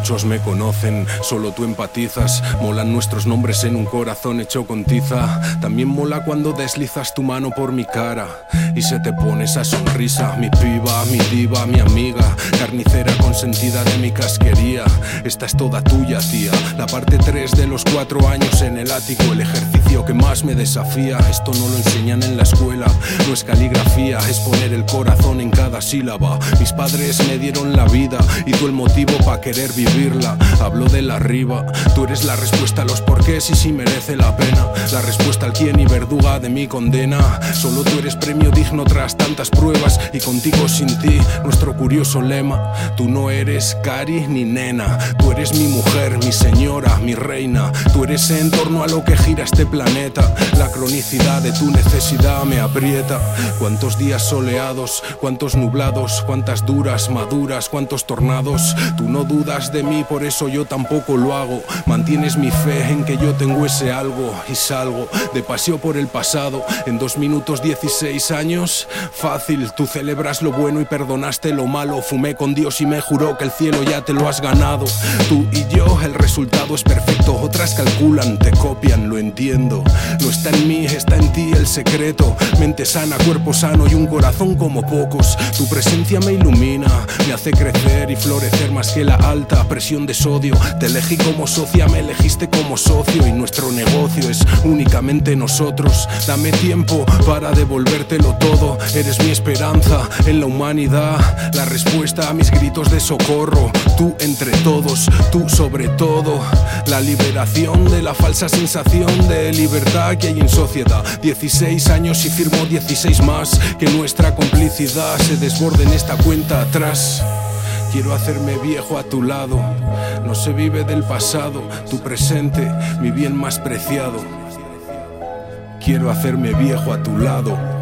muchos me conocen, solo tú empatizas. Molan nuestros nombres en un corazón hecho con tiza. También mola cuando deslizas tu mano por mi cara y se te pone esa sonrisa. Mi piba, mi diva, mi amiga, carnicera consentida de mi casquería. Esta es toda tuya, tía. La parte 3 de los 4 años en el ático, el ejercicio que más me desafía. Esto no lo enseñan en la escuela, no es caligrafía, es poner el corazón en cada sílaba. Mis padres me dieron la vida y tú el motivo para querer vivirla. Hablo del arriba, tú eres la respuesta a los porqués y si merece la pena. La respuesta al quién y verduga de mi condena. Solo tú eres premio digno tras tantas pruebas y contigo sin ti, nuestro curioso lema. Tú no eres cari ni nena, tú eres mi mujer, mi señora, mi reina. Tú eres en torno a lo que gira este planeta. La cronicidad de tu necesidad me aprieta. Cuántos días soleados, cuántos nublados, cuántas duras, maduras, cuántos tornados. Tú no dudas de mí, por eso yo tampoco lo hago. Mantienes mi fe en que yo tengo ese algo y salgo de paseo por el pasado. En 2 minutos 16 años, fácil, tú celebras lo bueno y perdonaste lo malo. Fumé con Dios y me juró que el cielo ya te lo has ganado. Tú y yo, el resultado es perfecto. Otras calculan, te copian, lo entiendo. No está en mí, está en ti el secreto. Mente sana, cuerpo sano y un corazón como pocos. Tu presencia me ilumina, me hace crecer y florecer más que la alta presión de sodio. Te elegí como socia, me elegiste como socio y nuestro negocio es únicamente nosotros. Dame tiempo para devolvértelo todo. Eres mi esperanza en la humanidad, la respuesta a mis gritos de socorro. Tú entre todos, tú sobre todo. La liberación de la falsa sensación de libertad que hay en sociedad. 16 años y firmo 16 más. Que nuestra complicidad se desborde en esta cuenta atrás. Quiero hacerme viejo a tu lado. No se vive del pasado, tu presente, mi bien más preciado. Quiero hacerme viejo a tu lado.